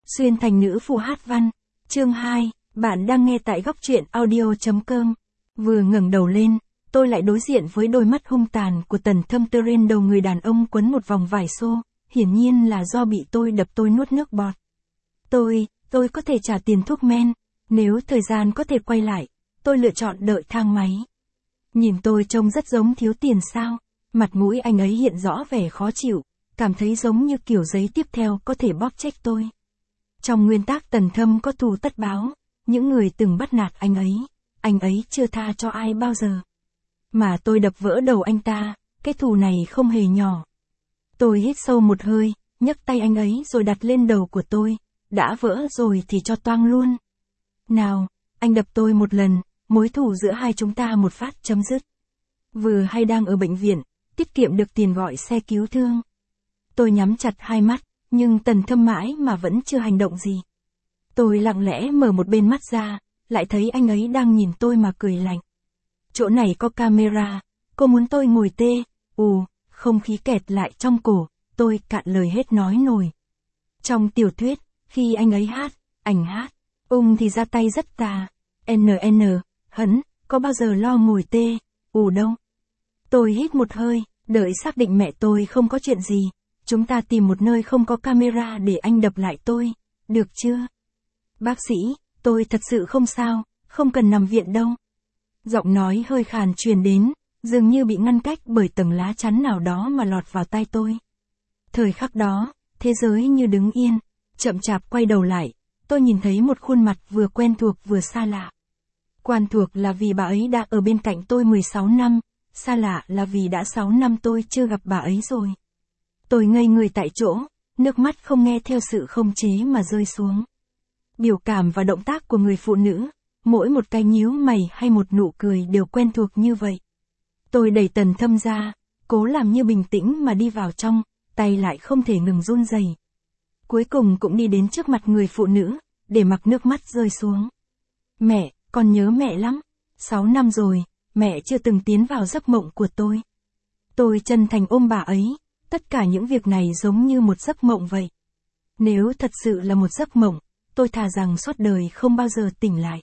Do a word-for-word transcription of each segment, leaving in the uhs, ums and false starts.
Xuyên thành nữ phù hát văn. Chương hai, bạn đang nghe tại góc truyện audio chấm com. Vừa ngẩng đầu lên, tôi lại đối diện với đôi mắt hung tàn của Tần Thâm tơ trên đầu người đàn ông quấn một vòng vải xô, hiển nhiên là do bị tôi đập tôi nuốt nước bọt. Tôi, tôi có thể trả tiền thuốc men, nếu thời gian có thể quay lại, tôi lựa chọn đợi thang máy. Nhìn tôi trông rất giống thiếu tiền sao, mặt mũi anh ấy hiện rõ vẻ khó chịu, cảm thấy giống như kiểu giấy tiếp theo có thể bóp chết tôi. Trong nguyên tắc Tần Thâm có thù tất báo, những người từng bắt nạt anh ấy, anh ấy chưa tha cho ai bao giờ. Mà tôi đập vỡ đầu anh ta, cái thù này không hề nhỏ. Tôi hít sâu một hơi, nhấc tay anh ấy rồi đặt lên đầu của tôi, đã vỡ rồi thì cho toang luôn. Nào, anh đập tôi một lần, mối thù giữa hai chúng ta một phát chấm dứt. Vừa hay đang ở bệnh viện, tiết kiệm được tiền gọi xe cứu thương. Tôi nhắm chặt hai mắt, nhưng Tần Thâm mãi mà vẫn chưa hành động gì. Tôi lặng lẽ mở một bên mắt ra, lại thấy anh ấy đang nhìn tôi mà cười lạnh. Chỗ này có camera, cô muốn tôi ngồi tê, ù, không khí kẹt lại trong cổ, tôi cạn lời hết nói nổi. Trong tiểu thuyết, khi anh ấy hát, ảnh hát, ung thì ra tay rất tà, en en, hấn, có bao giờ lo ngồi tê, ù đâu. Tôi hít một hơi, đợi xác định mẹ tôi không có chuyện gì, chúng ta tìm một nơi không có camera để anh đập lại tôi, được chưa? Bác sĩ, tôi thật sự không sao, không cần nằm viện đâu. Giọng nói hơi khàn truyền đến, dường như bị ngăn cách bởi tầng lá chắn nào đó mà lọt vào tai tôi. Thời khắc đó, thế giới như đứng yên, chậm chạp quay đầu lại, tôi nhìn thấy một khuôn mặt vừa quen thuộc vừa xa lạ. Quen thuộc là vì bà ấy đã ở bên cạnh tôi mười sáu năm, xa lạ là vì đã sáu năm tôi chưa gặp bà ấy rồi. Tôi ngây người tại chỗ, nước mắt không nghe theo sự không chế mà rơi xuống. Biểu cảm và động tác của người phụ nữ, mỗi một cái nhíu mày hay một nụ cười đều quen thuộc như vậy. Tôi đẩy Tần Thâm ra, cố làm như bình tĩnh mà đi vào trong, tay lại không thể ngừng run rẩy. Cuối cùng cũng đi đến trước mặt người phụ nữ, để mặc nước mắt rơi xuống. Mẹ, con nhớ mẹ lắm. Sáu năm rồi, mẹ chưa từng tiến vào giấc mộng của tôi. Tôi chân thành ôm bà ấy, tất cả những việc này giống như một giấc mộng vậy. Nếu thật sự là một giấc mộng, tôi thà rằng suốt đời không bao giờ tỉnh lại.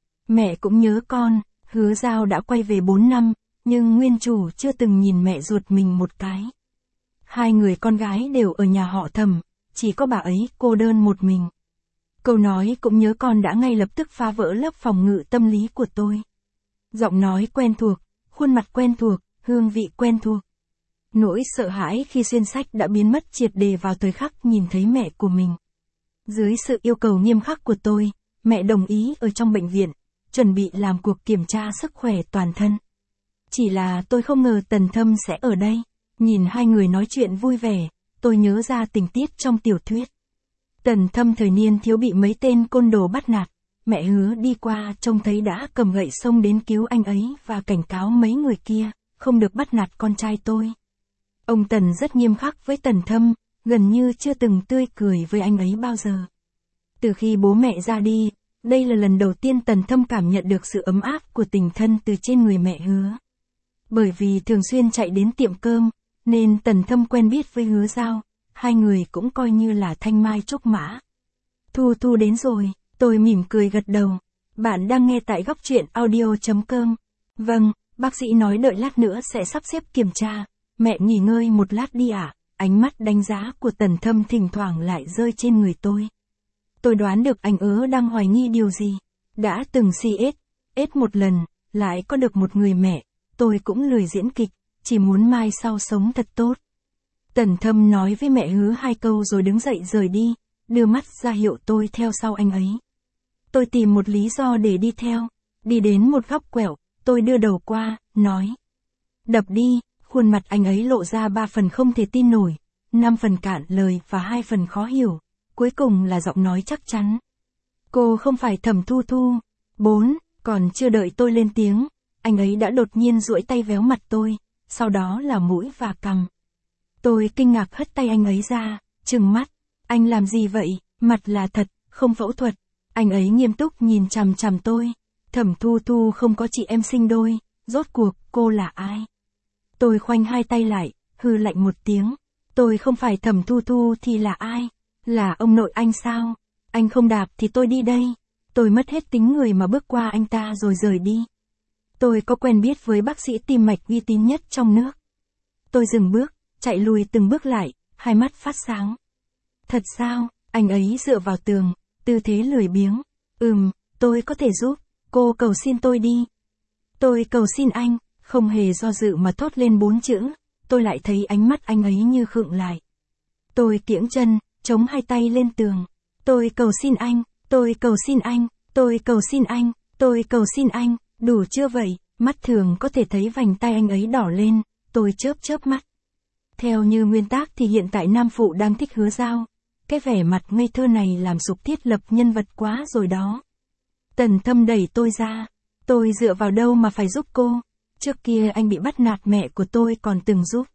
Mẹ cũng nhớ con, Hứa Giao đã quay về bốn năm, nhưng nguyên chủ chưa từng nhìn mẹ ruột mình một cái. Hai người con gái đều ở nhà họ Thẩm, chỉ có bà ấy cô đơn một mình. Câu nói cũng nhớ con đã ngay lập tức phá vỡ lớp phòng ngự tâm lý của tôi. Giọng nói quen thuộc, khuôn mặt quen thuộc, hương vị quen thuộc. Nỗi sợ hãi khi xuyên sách đã biến mất triệt để vào thời khắc nhìn thấy mẹ của mình. Dưới sự yêu cầu nghiêm khắc của tôi, mẹ đồng ý ở trong bệnh viện, chuẩn bị làm cuộc kiểm tra sức khỏe toàn thân. Chỉ là tôi không ngờ Tần Thâm sẽ ở đây. Nhìn hai người nói chuyện vui vẻ, tôi nhớ ra tình tiết trong tiểu thuyết. Tần Thâm thời niên thiếu bị mấy tên côn đồ bắt nạt, mẹ Hứa đi qua trông thấy đã cầm gậy xông đến cứu anh ấy và cảnh cáo mấy người kia, không được bắt nạt con trai tôi. Ông Tần rất nghiêm khắc với Tần Thâm, gần như chưa từng tươi cười với anh ấy bao giờ. Từ khi bố mẹ ra đi, đây là lần đầu tiên Tần Thâm cảm nhận được sự ấm áp của tình thân từ trên người mẹ Hứa. Bởi vì thường xuyên chạy đến tiệm cơm, nên Tần Thâm quen biết với Hứa Giao, hai người cũng coi như là thanh mai trúc mã. Thu Thu đến rồi, tôi mỉm cười gật đầu. Bạn đang nghe tại góc truyện audio chấm com. Vâng, bác sĩ nói đợi lát nữa sẽ sắp xếp kiểm tra, mẹ nghỉ ngơi một lát đi ạ. À? Ánh mắt đánh giá của Tần Thâm thỉnh thoảng lại rơi trên người tôi. Tôi đoán được anh ớ đang hoài nghi điều gì. Đã từng si ết, ết một lần, lại có được một người mẹ, tôi cũng lười diễn kịch, chỉ muốn mai sau sống thật tốt. Tần Thâm nói với mẹ Hứa hai câu rồi đứng dậy rời đi, đưa mắt ra hiệu tôi theo sau anh ấy. Tôi tìm một lý do để đi theo, đi đến một góc quẹo, tôi đưa đầu qua, nói. Đập đi, khuôn mặt anh ấy lộ ra ba phần không thể tin nổi, năm phần cạn lời và hai phần khó hiểu, cuối cùng là giọng nói chắc chắn. Cô không phải Thẩm Thu Thu. Bốn, còn chưa đợi tôi lên tiếng, anh ấy đã đột nhiên duỗi tay véo mặt tôi, sau đó là mũi và cằm. Tôi kinh ngạc hất tay anh ấy ra, trừng mắt. Anh làm gì vậy? Mặt là thật, không phẫu thuật. Anh ấy nghiêm túc nhìn chằm chằm tôi. Thẩm Thu Thu không có chị em sinh đôi, rốt cuộc cô là ai? Tôi khoanh hai tay lại, hừ lạnh một tiếng. Tôi không phải Thẩm Thu Thu thì là ai? Là ông nội anh sao? Anh không đạp thì tôi đi đây. Tôi mất hết tính người mà bước qua anh ta rồi rời đi. Tôi có quen biết với bác sĩ tim mạch uy tín nhất trong nước. Tôi dừng bước, chạy lùi từng bước lại, hai mắt phát sáng. Thật sao? Anh ấy dựa vào tường, tư thế lười biếng. Ừm, tôi có thể giúp, cô cầu xin tôi đi. Tôi cầu xin anh, không hề do dự mà thốt lên bốn chữ. Tôi lại thấy ánh mắt anh ấy như khựng lại. Tôi kiễng chân, chống hai tay lên tường. Tôi cầu xin anh, tôi cầu xin anh, tôi cầu xin anh, tôi cầu xin anh, đủ chưa vậy? Mắt thường có thể thấy vành tay anh ấy đỏ lên, tôi chớp chớp mắt. Theo như nguyên tắc thì hiện tại nam phụ đang thích Hứa Giao. Cái vẻ mặt ngây thơ này làm Sục thiết lập nhân vật quá rồi đó. Tần Thâm đẩy tôi ra. Tôi dựa vào đâu mà phải giúp cô? Trước kia anh bị bắt nạt mẹ của tôi còn từng giúp.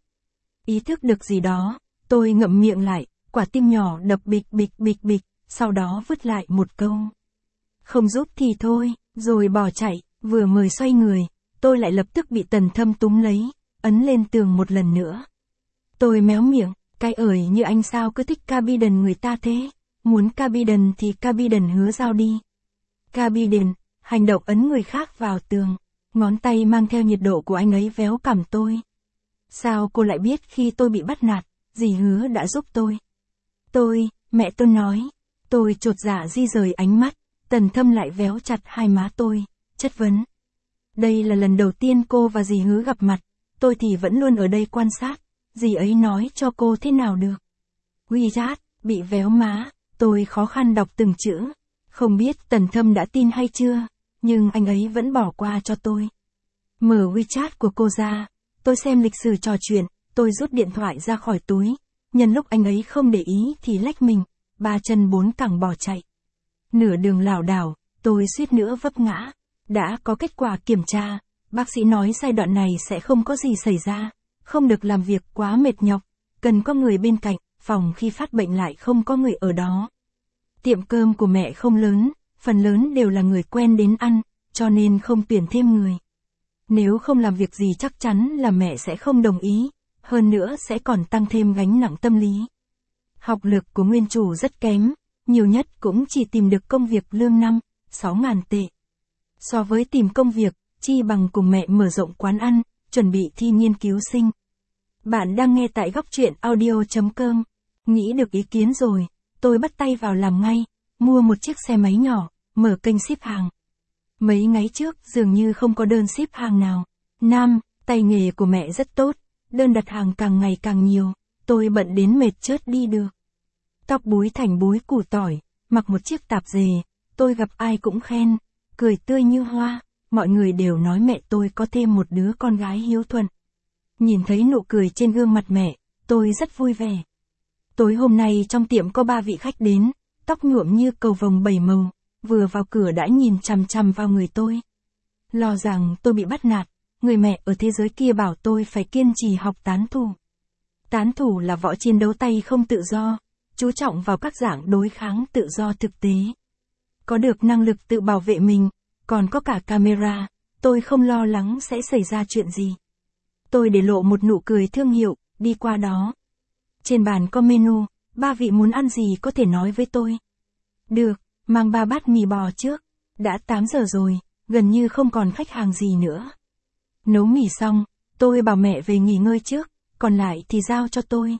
Ý thức được gì đó, tôi ngậm miệng lại, quả tim nhỏ đập bịch bịch bịch bịch, sau đó vứt lại một câu. Không giúp thì thôi, rồi bỏ chạy, vừa mới xoay người, tôi lại lập tức bị Tần Thâm túm lấy, ấn lên tường một lần nữa. Tôi méo miệng, cái ởi như anh sao cứ thích Cabiden người ta thế, muốn Cabiden thì Cabiden Hứa Giao đi. Cabiden, hành động ấn người khác vào tường, ngón tay mang theo nhiệt độ của anh ấy véo cằm tôi. Sao cô lại biết khi tôi bị bắt nạt, dì Hứa đã giúp tôi? Tôi, mẹ tôi nói, tôi chột dạ di rời ánh mắt, Tần Thâm lại véo chặt hai má tôi, chất vấn. Đây là lần đầu tiên cô và dì Hứa gặp mặt, tôi thì vẫn luôn ở đây quan sát, dì ấy nói cho cô thế nào được. WeChat, bị véo má, tôi khó khăn đọc từng chữ, không biết Tần Thâm đã tin hay chưa, nhưng anh ấy vẫn bỏ qua cho tôi. Mở WeChat của cô ra, tôi xem lịch sử trò chuyện, tôi rút điện thoại ra khỏi túi, nhân lúc anh ấy không để ý thì lách mình, ba chân bốn cẳng bỏ chạy. Nửa đường lảo đảo, tôi suýt nữa vấp ngã. Đã có kết quả kiểm tra, bác sĩ nói giai đoạn này sẽ không có gì xảy ra, không được làm việc quá mệt nhọc, cần có người bên cạnh, phòng khi phát bệnh lại không có người ở đó. Tiệm cơm của mẹ không lớn, phần lớn đều là người quen đến ăn, cho nên không tuyển thêm người. Nếu không làm việc gì chắc chắn là mẹ sẽ không đồng ý, hơn nữa sẽ còn tăng thêm gánh nặng tâm lý. Học lực của nguyên chủ rất kém, nhiều nhất cũng chỉ tìm được công việc lương năm, sáu ngàn tệ. So với tìm công việc, chi bằng cùng mẹ mở rộng quán ăn, chuẩn bị thi nghiên cứu sinh. Bạn đang nghe tại góc truyện audio chấm com. Nghĩ được ý kiến rồi, tôi bắt tay vào làm ngay, mua một chiếc xe máy nhỏ, mở kênh ship hàng. Mấy ngày trước dường như không có đơn ship hàng nào. Nam, tay nghề của mẹ rất tốt, đơn đặt hàng càng ngày càng nhiều, tôi bận đến mệt chớt đi được. Tóc búi thành búi củ tỏi, mặc một chiếc tạp dề, tôi gặp ai cũng khen, cười tươi như hoa, mọi người đều nói mẹ tôi có thêm một đứa con gái hiếu thuận. Nhìn thấy nụ cười trên gương mặt mẹ, tôi rất vui vẻ. Tối hôm nay trong tiệm có ba vị khách đến, tóc nhuộm như cầu vồng bảy màu, vừa vào cửa đã nhìn chằm chằm vào người tôi. Lo rằng tôi bị bắt nạt, người mẹ ở thế giới kia bảo tôi phải kiên trì học tán thủ. Tán thủ là võ chiến đấu tay không tự do, chú trọng vào các dạng đối kháng tự do thực tế. Có được năng lực tự bảo vệ mình, còn có cả camera, tôi không lo lắng sẽ xảy ra chuyện gì. Tôi để lộ một nụ cười thương hiệu, đi qua đó. Trên bàn có menu, ba vị muốn ăn gì có thể nói với tôi. Được, mang ba bát mì bò trước, đã tám giờ rồi, gần như không còn khách hàng gì nữa. Nấu mì xong, tôi bảo mẹ về nghỉ ngơi trước, còn lại thì giao cho tôi.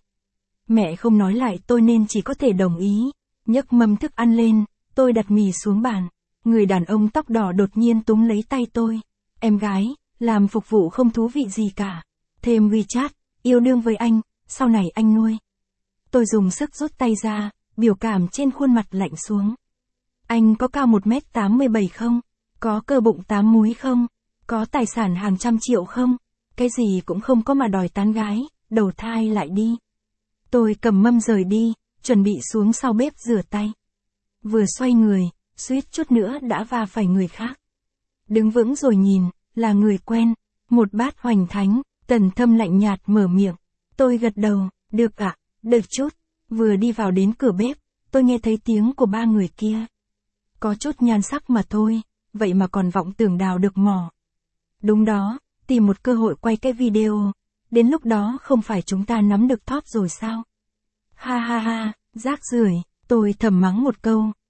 Mẹ không nói lại tôi nên chỉ có thể đồng ý, nhấc mâm thức ăn lên, tôi đặt mì xuống bàn. Người đàn ông tóc đỏ đột nhiên túm lấy tay tôi. Em gái, làm phục vụ không thú vị gì cả. Thêm WeChat, yêu đương với anh, sau này anh nuôi. Tôi dùng sức rút tay ra, biểu cảm trên khuôn mặt lạnh xuống. Anh có cao một mét tám mươi bảy không? Có cơ bụng tám múi không? Có tài sản hàng trăm triệu không? Cái gì cũng không có mà đòi tán gái, đầu thai lại đi. Tôi cầm mâm rời đi, chuẩn bị xuống sau bếp rửa tay. Vừa xoay người, suýt chút nữa đã va phải người khác. Đứng vững rồi nhìn, là người quen, một bát hoành thánh, Tần Thâm lạnh nhạt mở miệng. Tôi gật đầu, được ạ, à, được chút. Vừa đi vào đến cửa bếp, tôi nghe thấy tiếng của ba người kia. Có chút nhan sắc mà thôi, vậy mà còn vọng tưởng đào được mỏ. Đúng đó, tìm một cơ hội quay cái video, đến lúc đó không phải chúng ta nắm được top rồi sao? Ha ha ha, rác rưởi, tôi thầm mắng một câu,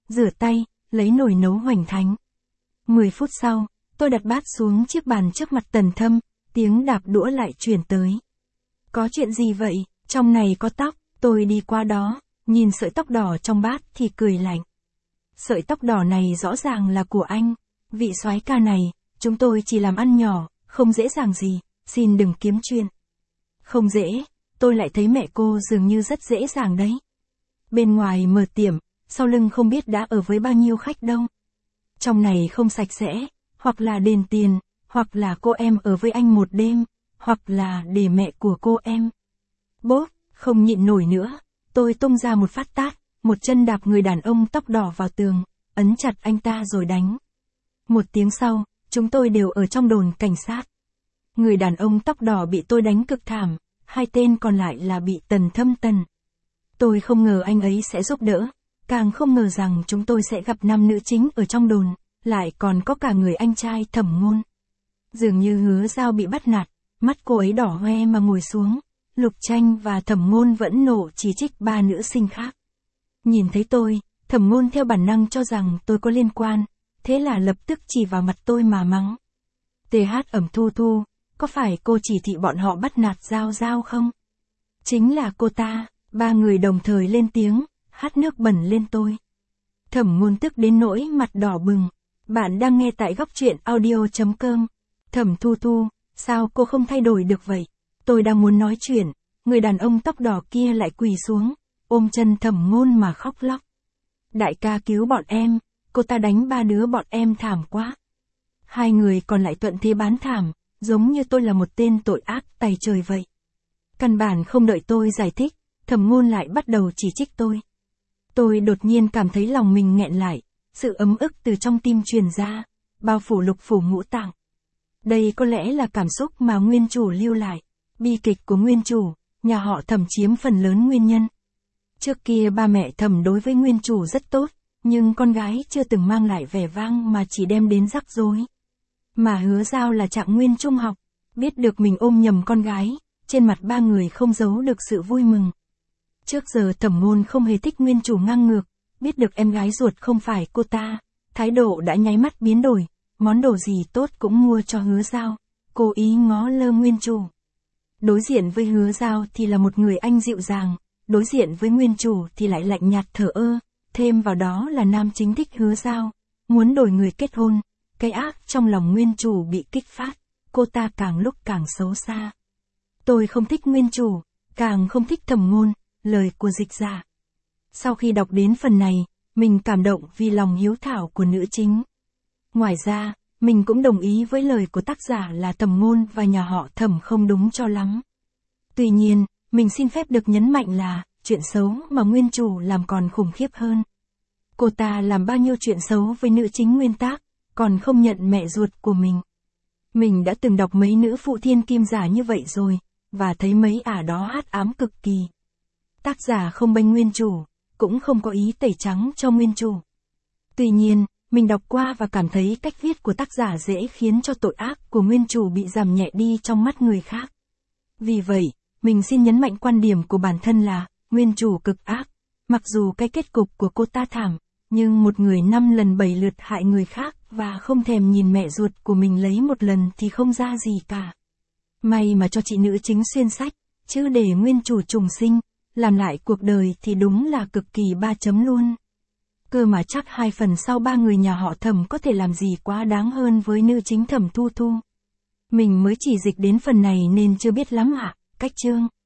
rửa tay, lấy nồi nấu hoành thánh. mười phút sau, tôi đặt bát xuống chiếc bàn trước mặt Tần Thâm, tiếng đạp đũa lại truyền tới. Có chuyện gì vậy, trong này có tóc, tôi đi qua đó, nhìn sợi tóc đỏ trong bát thì cười lạnh. Sợi tóc đỏ này rõ ràng là của anh, vị soái ca này, chúng tôi chỉ làm ăn nhỏ, không dễ dàng gì, xin đừng kiếm chuyện. Không dễ, tôi lại thấy mẹ cô dường như rất dễ dàng đấy. Bên ngoài mở tiệm, sau lưng không biết đã ở với bao nhiêu khách đâu. Trong này không sạch sẽ, hoặc là đền tiền, hoặc là cô em ở với anh một đêm, hoặc là để mẹ của cô em. Bốp, không nhịn nổi nữa, tôi tung ra một phát tát, một chân đạp người đàn ông tóc đỏ vào tường, ấn chặt anh ta rồi đánh. Một tiếng sau, chúng tôi đều ở trong đồn cảnh sát. Người đàn ông tóc đỏ bị tôi đánh cực thảm, hai tên còn lại là bị Tần Thâm tần. Tôi không ngờ anh ấy sẽ giúp đỡ, càng không ngờ rằng chúng tôi sẽ gặp nam nữ chính ở trong đồn, lại còn có cả người anh trai Thẩm Ngôn. Dường như Hứa Giao bị bắt nạt, mắt cô ấy đỏ hoe mà ngồi xuống, Lục Tranh và Thẩm Ngôn vẫn nộ chỉ trích ba nữ sinh khác. Nhìn thấy tôi, Thẩm Ngôn theo bản năng cho rằng tôi có liên quan, thế là lập tức chỉ vào mặt tôi mà mắng. tê hát ẩm Thu Thu, có phải cô chỉ thị bọn họ bắt nạt Giao Giao không? Chính là cô ta, ba người đồng thời lên tiếng, hát nước bẩn lên tôi. Thẩm Ngôn tức đến nỗi mặt đỏ bừng. Bạn đang nghe tại góc truyện audio chấm com. Thẩm Thu Thu, sao cô không thay đổi được vậy? Tôi đang muốn nói chuyện, người đàn ông tóc đỏ kia lại quỳ xuống, ôm chân Thẩm Ngôn mà khóc lóc. Đại ca cứu bọn em, cô ta đánh ba đứa bọn em thảm quá. Hai người còn lại thuận thế bán thảm, giống như tôi là một tên tội ác tày trời vậy. Căn bản không đợi tôi giải thích, Thẩm Ngôn lại bắt đầu chỉ trích tôi. Tôi đột nhiên cảm thấy lòng mình nghẹn lại, sự ấm ức từ trong tim truyền ra, bao phủ lục phủ ngũ tạng. Đây có lẽ là cảm xúc mà nguyên chủ lưu lại, bi kịch của nguyên chủ, nhà họ Thẩm chiếm phần lớn nguyên nhân. Trước kia ba mẹ Thẩm đối với nguyên chủ rất tốt, nhưng con gái chưa từng mang lại vẻ vang mà chỉ đem đến rắc rối. Mà Hứa Giao là trạng nguyên trung học, biết được mình ôm nhầm con gái, trên mặt ba người không giấu được sự vui mừng. Trước giờ Thẩm Ngôn không hề thích nguyên chủ ngang ngược, biết được em gái ruột không phải cô ta, thái độ đã nháy mắt biến đổi, món đồ gì tốt cũng mua cho Hứa Giao, cố ý ngó lơ nguyên chủ. Đối diện với Hứa Giao thì là một người anh dịu dàng, đối diện với nguyên chủ thì lại lạnh nhạt thờ ơ, thêm vào đó là nam chính thích Hứa Giao, muốn đổi người kết hôn, cái ác trong lòng nguyên chủ bị kích phát, cô ta càng lúc càng xấu xa. Tôi không thích nguyên chủ, càng không thích Thẩm Ngôn, lời của dịch giả. Sau khi đọc đến phần này, mình cảm động vì lòng hiếu thảo của nữ chính. Ngoài ra, mình cũng đồng ý với lời của tác giả là Thẩm Ngôn và nhà họ Thẩm không đúng cho lắm. Tuy nhiên, mình xin phép được nhấn mạnh là, chuyện xấu mà nguyên chủ làm còn khủng khiếp hơn. Cô ta làm bao nhiêu chuyện xấu với nữ chính nguyên tác, còn không nhận mẹ ruột của mình. Mình đã từng đọc mấy nữ phụ thiên kim giả như vậy rồi, và thấy mấy ả đó hắc ám cực kỳ. Tác giả không bênh nguyên chủ, cũng không có ý tẩy trắng cho nguyên chủ. Tuy nhiên, mình đọc qua và cảm thấy cách viết của tác giả dễ khiến cho tội ác của nguyên chủ bị giảm nhẹ đi trong mắt người khác. Vì vậy, mình xin nhấn mạnh quan điểm của bản thân là, nguyên chủ cực ác. Mặc dù cái kết cục của cô ta thảm, nhưng một người năm lần bảy lượt hại người khác và không thèm nhìn mẹ ruột của mình lấy một lần thì không ra gì cả. May mà cho chị nữ chính xuyên sách, chứ để nguyên chủ trùng sinh, làm lại cuộc đời thì đúng là cực kỳ ba chấm luôn. Cơ mà chắc hai phần sau ba người nhà họ Thẩm có thể làm gì quá đáng hơn với nữ chính Thẩm Thu Thu. Mình mới chỉ dịch đến phần này nên chưa biết lắm ạ, cách chương.